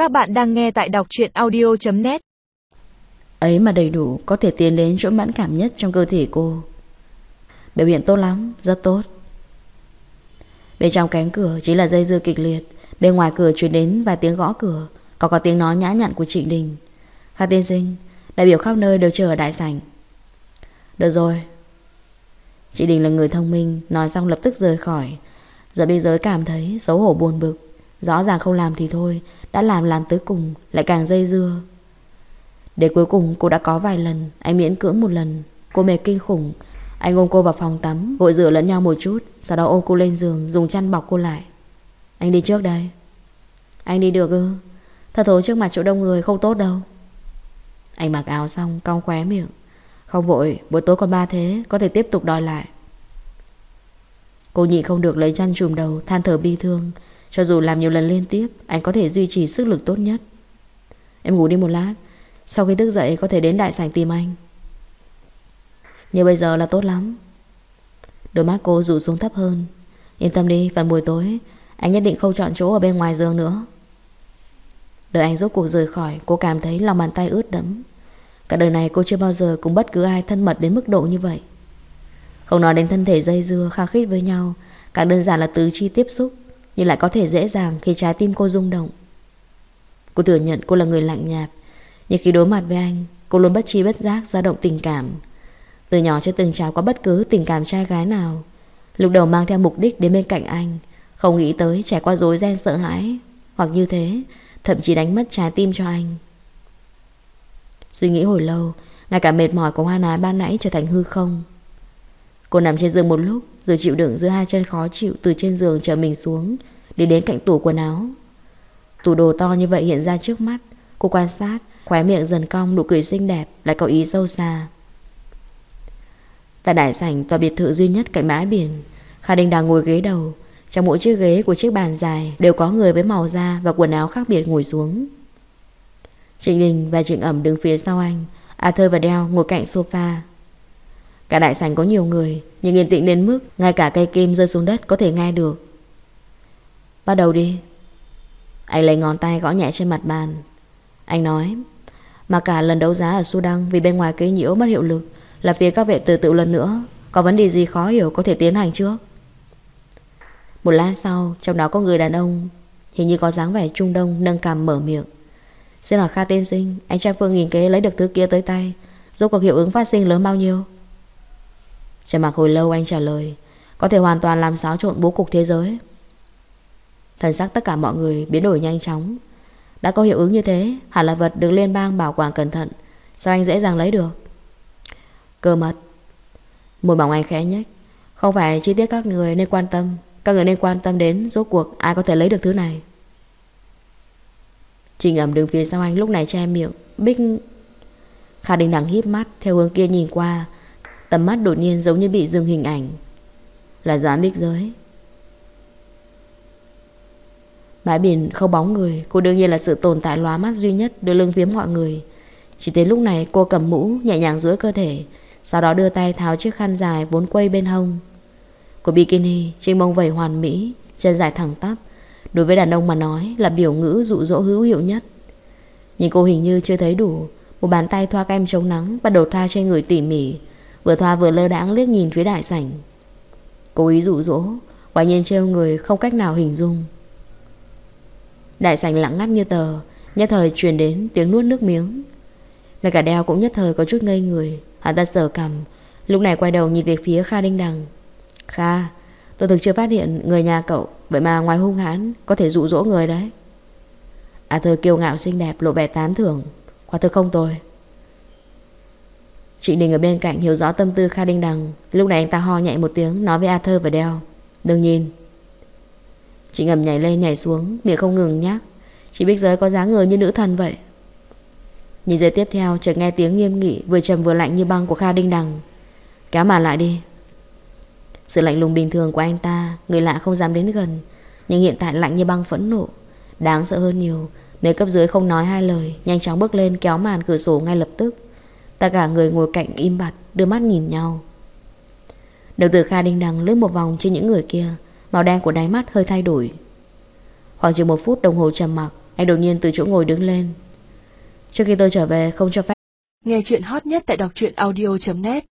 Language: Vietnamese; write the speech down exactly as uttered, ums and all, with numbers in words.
Các bạn đang nghe tại đọc truyện audio chấm net. Ấy mà đầy đủ có thể tiến đến chỗ mẫn cảm nhất trong cơ thể cô. Biểu hiện tốt lắm, rất tốt. Bên trong cánh cửa chính là dây dưa kịch liệt. Bên ngoài cửa truyền đến vài tiếng gõ cửa, còn có tiếng nói nhã nhặn của Trịnh Đình. Kha tiên sinh, đại biểu khắp nơi đều chờ ở đại sảnh. Được rồi. Trịnh Đình là người thông minh, nói xong lập tức rời khỏi. Giờ biên giới cảm thấy xấu hổ buồn bực. Rõ ràng không làm thì thôi, đã làm làm tới cùng lại càng dây dưa. Để cuối cùng cô đã có vài lần, anh miễn cưỡng một lần. Cô mệt kinh khủng. Anh ôm cô vào phòng tắm, gội rửa lẫn nhau một chút, sau đó ôm cô lên giường, dùng chăn bọc cô lại. Anh đi trước đây. Anh đi được ư? Thật thối trước mặt chỗ đông người không tốt đâu. Anh mặc áo xong cong khóe miệng. Không vội, buổi tối còn ba thế, có thể tiếp tục đòi lại. Cô nhịn không được lấy chăn trùm đầu, than thở bi thương. Cho dù làm nhiều lần liên tiếp, anh có thể duy trì sức lực tốt nhất. Em ngủ đi một lát, sau khi thức dậy có thể đến đại sảnh tìm anh. Như bây giờ là tốt lắm. Đôi mắt cô rủ xuống thấp hơn. Yên tâm đi, vào buổi tối anh nhất định không chọn chỗ ở bên ngoài giường nữa. Đợi anh rốt cuộc rời khỏi, cô cảm thấy lòng bàn tay ướt đẫm. Cả đời này cô chưa bao giờ cùng bất cứ ai thân mật đến mức độ như vậy. Không nói đến thân thể dây dưa khăng khít với nhau, càng đơn giản là tứ chi tiếp xúc, nhưng lại có thể dễ dàng khi trái tim cô rung động. Cô thừa nhận cô là người lạnh nhạt, nhưng khi đối mặt với anh, cô luôn bất tri bất giác dao động tình cảm. Từ nhỏ chưa từng trải qua bất cứ tình cảm trai gái nào. Lúc đầu mang theo mục đích đến bên cạnh anh, không nghĩ tới trải qua rối ren sợ hãi, hoặc như thế, thậm chí đánh mất trái tim cho anh. Suy nghĩ hồi lâu, ngay cả mệt mỏi của Hoa Ái ban nãy trở thành hư không. Cô nằm trên giường một lúc, rồi chịu đựng giữa hai chân khó chịu từ trên giường trở mình xuống, đi đến cạnh tủ quần áo. Tủ đồ to như vậy hiện ra trước mắt. Cô quan sát, khóe miệng dần cong, nụ cười xinh đẹp lại có ý sâu xa. Tại đại sảnh tòa biệt thự duy nhất cạnh bãi biển, Kha Đình đang ngồi ghế đầu. Trong mỗi chiếc ghế của chiếc bàn dài đều có người với màu da và quần áo khác biệt ngồi xuống. Trịnh Đình và Trịnh Ẩm đứng phía sau anh, Arthur và Dell ngồi cạnh sofa. Cả đại sảnh có nhiều người, nhưng yên tĩnh đến mức ngay cả cây kim rơi xuống đất có thể nghe được. Bắt đầu đi. Anh lấy ngón tay gõ nhẹ trên mặt bàn. Anh nói, mà cả lần đấu giá ở Sudan vì bên ngoài cây nhiễu mất hiệu lực, là phía các vệ tử tự lần nữa. Có vấn đề gì khó hiểu có thể tiến hành trước. Một lát sau, trong đó có người đàn ông hình như có dáng vẻ Trung Đông nâng cằm mở miệng. Xin hỏi Kha tiên sinh, anh trai Phương nghìn kế lấy được thứ kia tới tay, rốt cuộc hiệu ứng phát sinh lớn bao nhiêu? Trầm mặc hồi lâu anh trả lời, có thể hoàn toàn làm xáo trộn bố cục thế giới. Thần sắc tất cả mọi người biến đổi nhanh chóng. Đã có hiệu ứng như thế, hẳn là vật được liên bang bảo quản cẩn thận. Sao anh dễ dàng lấy được? Cơ mật. Môi mỏng anh khẽ nhếch. Không phải chi tiết các người nên quan tâm. Các người nên quan tâm đến rốt cuộc ai có thể lấy được thứ này. Trình Ẩm đứng phía sau anh lúc này che miệng. Bích. Kha Đình Đằng híp mắt theo hướng kia nhìn qua. Tầm mắt đột nhiên giống như bị dừng hình ảnh. Là Doãn Bích Giới. Bãi biển không bóng người. Cô đương nhiên là sự tồn tại lóa mắt duy nhất đưa lưng phiếm mọi người. Chỉ tới lúc này cô cầm mũ, nhẹ nhàng duỗi cơ thể, sau đó đưa tay tháo chiếc khăn dài vốn quây bên hông. Của bikini trên mông vẩy hoàn mỹ, chân dài thẳng tắp, đối với đàn ông mà nói là biểu ngữ dụ dỗ hữu hiệu nhất. Nhưng cô hình như chưa thấy đủ. Một bàn tay thoa kem chống nắng bắt đầu thoa trên người tỉ mỉ, vừa thoa vừa lơ đãng liếc nhìn phía đại sảnh. Cố ý dụ dỗ, quả nhiên trêu người không cách nào hình dung. Đại sảnh lặng ngắt như tờ, nhất thời truyền đến tiếng nuốt nước miếng. Ngay cả Đeo cũng nhất thời có chút ngây người. Hắn ta sờ cằm, lúc này quay đầu nhìn về phía Kha Đình Đằng. Kha, tôi thực chưa phát hiện người nhà cậu, vậy mà ngoài hung hãn có thể dụ dỗ người đấy. Arthur kiêu ngạo xinh đẹp lộ vẻ tán thưởng. Quả thực không tồi. Trịnh Đình ở bên cạnh hiểu rõ tâm tư Kha Đình Đằng. Lúc này anh ta ho nhẹ một tiếng nói với Arthur và Đeo. Đừng nhìn. Trịnh Ẩm nhảy lên nhảy xuống, miệng không ngừng nhắc. Chị Bích Giới có dáng người như nữ thần vậy. Nhìn giây tiếp theo chợt nghe tiếng nghiêm nghị vừa trầm vừa lạnh như băng của Kha Đình Đằng. Kéo màn lại đi. Sự lạnh lùng bình thường của anh ta người lạ không dám đến gần, nhưng hiện tại lạnh như băng phẫn nộ. Đáng sợ hơn nhiều. Nếu cấp dưới không nói hai lời, nhanh chóng bước lên kéo màn cửa sổ ngay lập tức. Tất cả người ngồi cạnh im bặt, đưa mắt nhìn nhau. Đầu từ Kha Đình Đằng lướt một vòng trên những người kia, màu đen của đáy mắt hơi thay đổi. Khoảng chừng một phút đồng hồ trầm mặc, Anh đột nhiên từ chỗ ngồi đứng lên. Trước khi tôi trở về không cho phép. Nghe chuyện hot nhất tại đọc truyện audio chấm net.